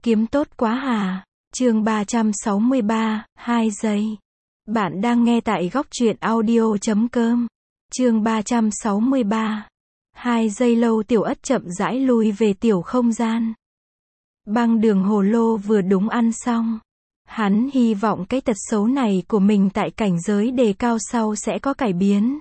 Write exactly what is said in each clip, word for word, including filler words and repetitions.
Kiếm tốt quá hà. Chương ba trăm sáu mươi ba, hai giây. Bạn đang nghe tại góc truyện audio chấm com. Chương ba trăm sáu mươi ba. Hai giây. Lâu Tiểu Ất chậm rãi lui về tiểu không gian. Băng đường hồ lô vừa đúng ăn xong. Hắn hy vọng cái tật xấu này của mình tại cảnh giới đề cao sau sẽ có cải biến.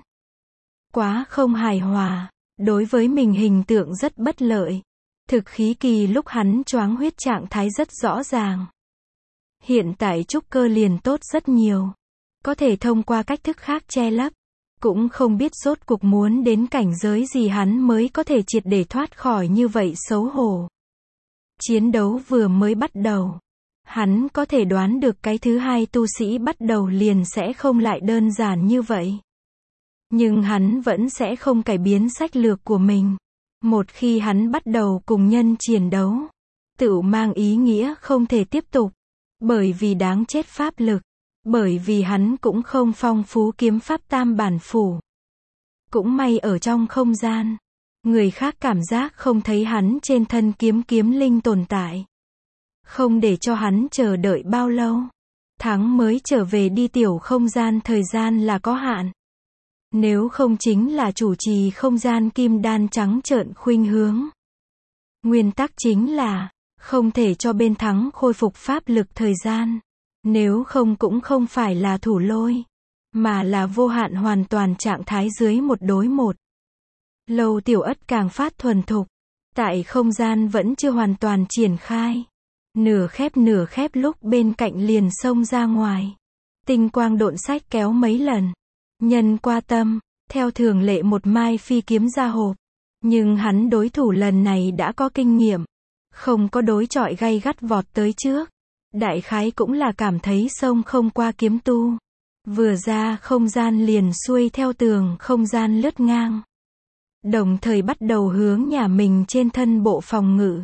Quá không hài hòa. Đối với mình hình tượng rất bất lợi. Thực khí kỳ lúc hắn choáng huyết trạng thái rất rõ ràng. Hiện tại trúc cơ liền tốt rất nhiều. Có thể thông qua cách thức khác che lấp. Cũng không biết rốt cuộc muốn đến cảnh giới gì hắn mới có thể triệt để thoát khỏi như vậy xấu hổ. Chiến đấu vừa mới bắt đầu. Hắn có thể đoán được cái thứ hai tu sĩ bắt đầu liền sẽ không lại đơn giản như vậy. Nhưng hắn vẫn sẽ không cải biến sách lược của mình. Một khi hắn bắt đầu cùng nhân chiến đấu, tự mang ý nghĩa không thể tiếp tục. Bởi vì đáng chết pháp lực. Bởi vì hắn cũng không phong phú kiếm pháp tam bản phủ. Cũng may ở trong không gian. Người khác cảm giác không thấy hắn trên thân kiếm kiếm linh tồn tại. Không để cho hắn chờ đợi bao lâu. Thắng mới trở về đi tiểu không gian thời gian là có hạn. Nếu không chính là chủ trì không gian kim đan trắng trợn khuynh hướng. Nguyên tắc chính là, không thể cho bên thắng khôi phục pháp lực thời gian. Nếu không cũng không phải là thủ lôi, mà là vô hạn hoàn toàn trạng thái dưới một đối một. Lâu Tiểu Ất càng phát thuần thục. Tại không gian vẫn chưa hoàn toàn triển khai. Nửa khép nửa khép lúc bên cạnh liền xông ra ngoài. Tinh quang độn sách kéo mấy lần. Nhân qua tâm, theo thường lệ một mai phi kiếm ra hộp. Nhưng hắn đối thủ lần này đã có kinh nghiệm. Không có đối chọi gay gắt vọt tới trước. Đại khái cũng là cảm thấy sông không qua kiếm tu. Vừa ra không gian liền xuôi theo tường không gian lướt ngang. Đồng thời bắt đầu hướng nhà mình trên thân bộ phòng ngự.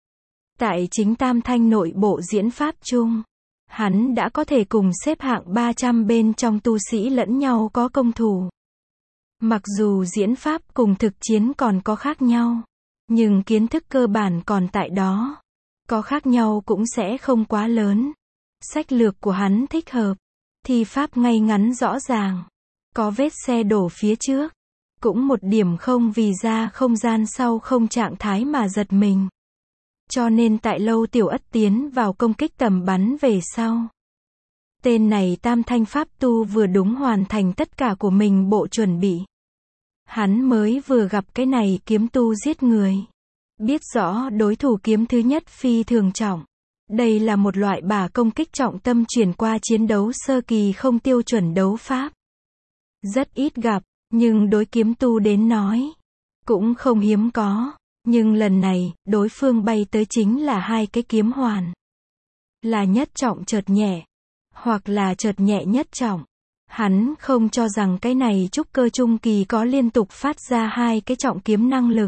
Tại chính tam thanh nội bộ diễn pháp chung. Hắn đã có thể cùng xếp hạng ba trăm bên trong tu sĩ lẫn nhau có công thủ. Mặc dù diễn pháp cùng thực chiến còn có khác nhau. Nhưng kiến thức cơ bản còn tại đó. Có khác nhau cũng sẽ không quá lớn. Sách lược của hắn thích hợp. Thi pháp ngay ngắn rõ ràng. Có vết xe đổ phía trước. Cũng một điểm không vì ra không gian sau không trạng thái mà giật mình. Cho nên tại Lâu Tiểu Ất tiến vào công kích tầm bắn về sau. Tên này tam thanh pháp tu vừa đúng hoàn thành tất cả của mình bộ chuẩn bị. Hắn mới vừa gặp cái này kiếm tu giết người. Biết rõ đối thủ kiếm thứ nhất phi thường trọng. Đây là một loại bả công kích trọng tâm chuyển qua chiến đấu sơ kỳ không tiêu chuẩn đấu pháp. Rất ít gặp, nhưng đối kiếm tu đến nói. Cũng không hiếm có. Nhưng lần này, đối phương bay tới chính là hai cái kiếm hoàn. Là nhất trọng chợt nhẹ. Hoặc là chợt nhẹ nhất trọng. Hắn không cho rằng cái này trúc cơ trung kỳ có liên tục phát ra hai cái trọng kiếm năng lực.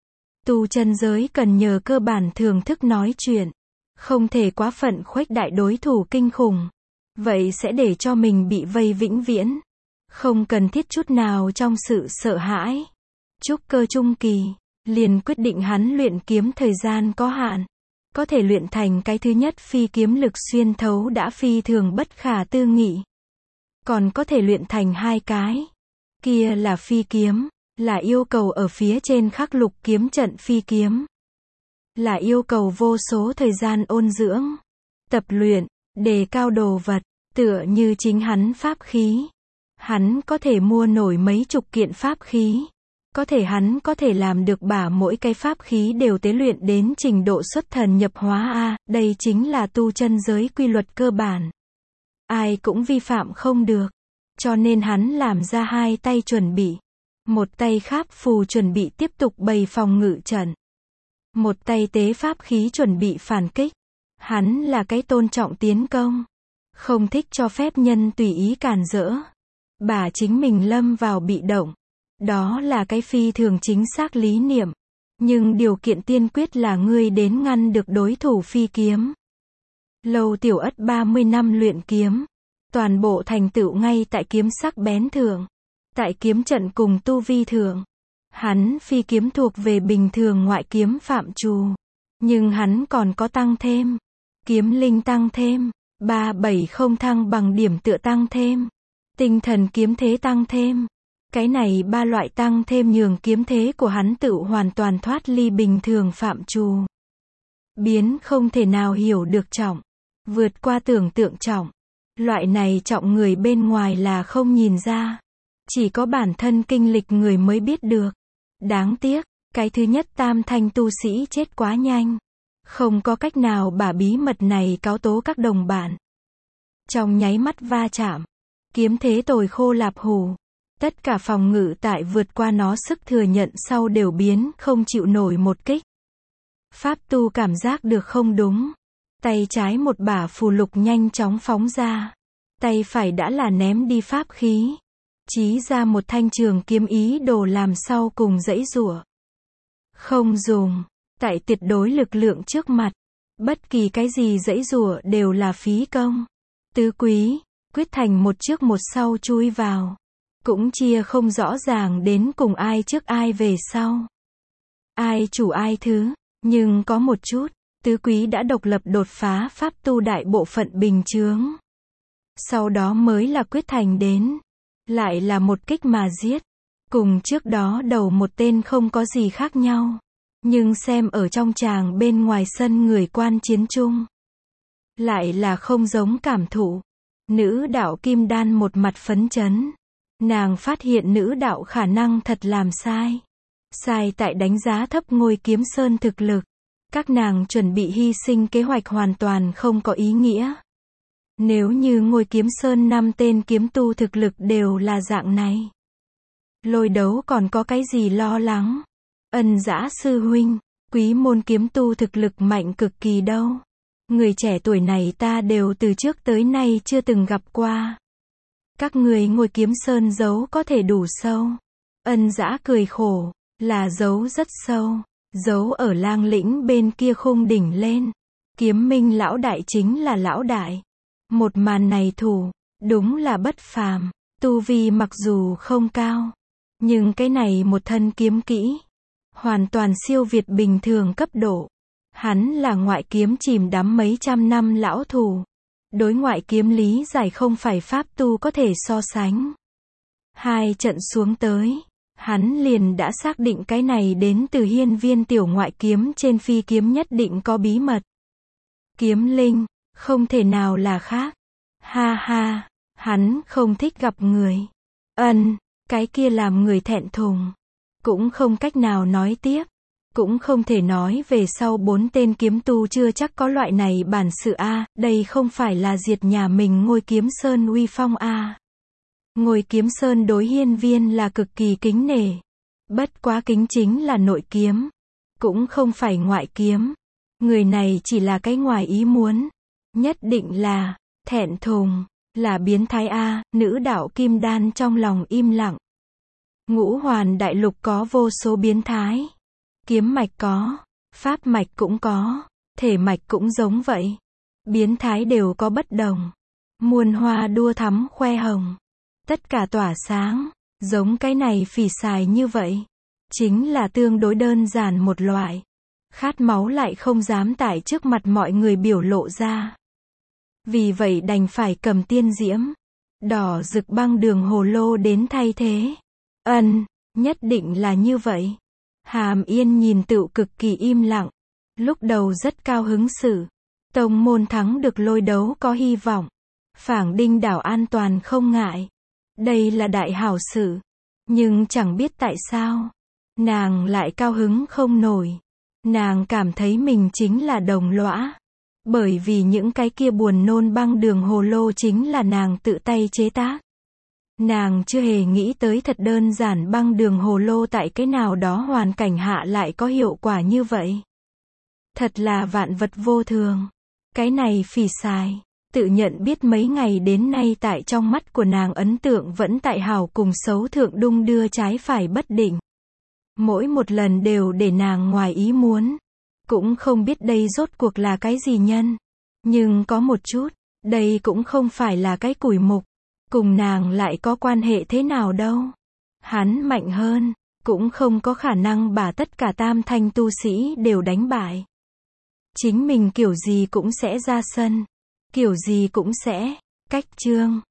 Tu chân giới cần nhờ cơ bản thưởng thức nói chuyện. Không thể quá phận khuếch đại đối thủ kinh khủng. Vậy sẽ để cho mình bị vây vĩnh viễn. Không cần thiết chút nào trong sự sợ hãi. Trúc cơ trung kỳ. Liền quyết định hắn luyện kiếm thời gian có hạn. Có thể luyện thành cái thứ nhất phi kiếm lực xuyên thấu đã phi thường bất khả tư nghị. Còn có thể luyện thành hai cái. Kia là phi kiếm. Là yêu cầu ở phía trên khắc lục kiếm trận phi kiếm. Là yêu cầu vô số thời gian ôn dưỡng. Tập luyện. Đề cao đồ vật. Tựa như chính hắn pháp khí. Hắn có thể mua nổi mấy chục kiện pháp khí. Có thể hắn có thể làm được bả mỗi cái pháp khí đều tế luyện đến trình độ xuất thần nhập hóa a, đây chính là tu chân giới quy luật cơ bản. Ai cũng vi phạm không được. Cho nên hắn làm ra hai tay chuẩn bị. Một tay kháp phù chuẩn bị tiếp tục bày phòng ngự trận. Một tay tế pháp khí chuẩn bị phản kích. Hắn là cái tôn trọng tiến công. Không thích cho phép nhân tùy ý cản rỡ. Bà chính mình lâm vào bị động. Đó là cái phi thường chính xác lý niệm. Nhưng điều kiện tiên quyết là ngươi đến ngăn được đối thủ phi kiếm. Lâu Tiểu Ất ba mươi năm luyện kiếm. Toàn bộ thành tựu ngay tại kiếm sắc bén thượng. Tại kiếm trận cùng tu vi thượng. Hắn phi kiếm thuộc về bình thường ngoại kiếm phạm trù. Nhưng hắn còn có tăng thêm. Kiếm linh tăng thêm. ba bảy không thăng bằng điểm tựa tăng thêm. Tinh thần kiếm thế tăng thêm. Cái này ba loại tăng thêm nhường kiếm thế của hắn tự hoàn toàn thoát ly bình thường phạm trù. Biến không thể nào hiểu được trọng. Vượt qua tưởng tượng trọng. Loại này trọng người bên ngoài là không nhìn ra. Chỉ có bản thân kinh lịch người mới biết được. Đáng tiếc, cái thứ nhất tam thanh tu sĩ chết quá nhanh. Không có cách nào bả bí mật này cáo tố các đồng bạn. Trong nháy mắt va chạm. Kiếm thế tồi khô lạp hủ. Tất cả phòng ngự tại vượt qua nó sức thừa nhận sau đều biến không chịu nổi một kích. Pháp tu cảm giác được không đúng. Tay trái một bả phù lục nhanh chóng phóng ra. Tay phải đã là ném đi pháp khí. Chí ra một thanh trường kiếm ý đồ làm sau cùng dãy giụa. Không dùng. Tại tuyệt đối lực lượng trước mặt. Bất kỳ cái gì dãy giụa đều là phí công. Tứ quý, quyết thành một trước một sau chui vào. Cũng chia không rõ ràng đến cùng ai trước ai về sau. Ai chủ ai thứ. Nhưng có một chút, tứ quý đã độc lập đột phá pháp tu đại bộ phận bình chướng. Sau đó mới là quyết thành đến. Lại là một kích mà giết. Cùng trước đó đầu một tên không có gì khác nhau. Nhưng xem ở trong tràng bên ngoài sân người quan chiến chung. Lại là không giống cảm thụ. Nữ đạo kim đan một mặt phấn chấn. Nàng phát hiện nữ đạo khả năng thật làm sai. Sai tại đánh giá thấp Ngôi Kiếm Sơn thực lực. Các nàng chuẩn bị hy sinh kế hoạch hoàn toàn không có ý nghĩa. Nếu như Ngôi Kiếm Sơn năm tên kiếm tu thực lực đều là dạng này. Lôi đấu còn có cái gì lo lắng. Ân Dã sư huynh, quý môn kiếm tu thực lực mạnh cực kỳ đâu. Người trẻ tuổi này ta đều từ trước tới nay chưa từng gặp qua. Các người Ngôi Kiếm Sơn giấu có thể đủ sâu. Ân Dã cười khổ, là giấu rất sâu, giấu ở Lang Lĩnh bên kia khung đỉnh lên. Kiếm Minh lão đại chính là lão đại. Một màn này thủ, đúng là bất phàm. Tu vi mặc dù không cao, nhưng cái này một thân kiếm kỹ, hoàn toàn siêu việt bình thường cấp độ. Hắn là ngoại kiếm chìm đắm mấy trăm năm lão thủ. Đối ngoại kiếm lý giải không phải pháp tu có thể so sánh. Hai trận xuống tới, hắn liền đã xác định cái này đến từ hiên viên tiểu ngoại kiếm trên phi kiếm nhất định có bí mật. Kiếm linh, không thể nào là khác. Ha ha, hắn không thích gặp người. Ân, cái kia làm người thẹn thùng. Cũng không cách nào nói tiếp. Cũng không thể nói về sau bốn tên kiếm tu chưa chắc có loại này bản sự a, đây không phải là diệt nhà mình Ngôi Kiếm Sơn uy phong a. Ngôi Kiếm Sơn đối hiên viên là cực kỳ kính nể. Bất quá kính chính là nội kiếm, cũng không phải ngoại kiếm. Người này chỉ là cái ngoài ý muốn. Nhất định là thẹn thùng, là biến thái a, nữ đạo kim đan trong lòng im lặng. Ngũ Hoàn đại lục có vô số biến thái. Kiếm mạch có, pháp mạch cũng có, thể mạch cũng giống vậy. Biến thái đều có bất đồng. Muôn hoa đua thắm khoe hồng. Tất cả tỏa sáng, giống cái này phỉ xài như vậy. Chính là tương đối đơn giản một loại. Khát máu lại không dám tại trước mặt mọi người biểu lộ ra. Vì vậy đành phải cầm tiên diễm, đỏ rực băng đường hồ lô đến thay thế. Ân, nhất định là như vậy. Hàm Yên nhìn tựu cực kỳ im lặng. Lúc đầu rất cao hứng sự. Tông môn thắng được lôi đấu có hy vọng. Phảng Đinh đảo an toàn không ngại. Đây là đại hảo sự. Nhưng chẳng biết tại sao. Nàng lại cao hứng không nổi. Nàng cảm thấy mình chính là đồng lõa. Bởi vì những cái kia buồn nôn băng đường hồ lô chính là nàng tự tay chế tác. Nàng chưa hề nghĩ tới thật đơn giản băng đường hồ lô tại cái nào đó hoàn cảnh hạ lại có hiệu quả như vậy. Thật là vạn vật vô thường. Cái này phỉ xài, tự nhận biết mấy ngày đến nay tại trong mắt của nàng ấn tượng vẫn tại hảo cùng xấu thượng đung đưa trái phải bất định. Mỗi một lần đều để nàng ngoài ý muốn. Cũng không biết đây rốt cuộc là cái gì nhân. Nhưng có một chút, đây cũng không phải là cái củi mục. Cùng nàng lại có quan hệ thế nào đâu. Hắn mạnh hơn, cũng không có khả năng bà tất cả tam thanh tu sĩ đều đánh bại. Chính mình kiểu gì cũng sẽ ra sân. Kiểu gì cũng sẽ. Cách chương.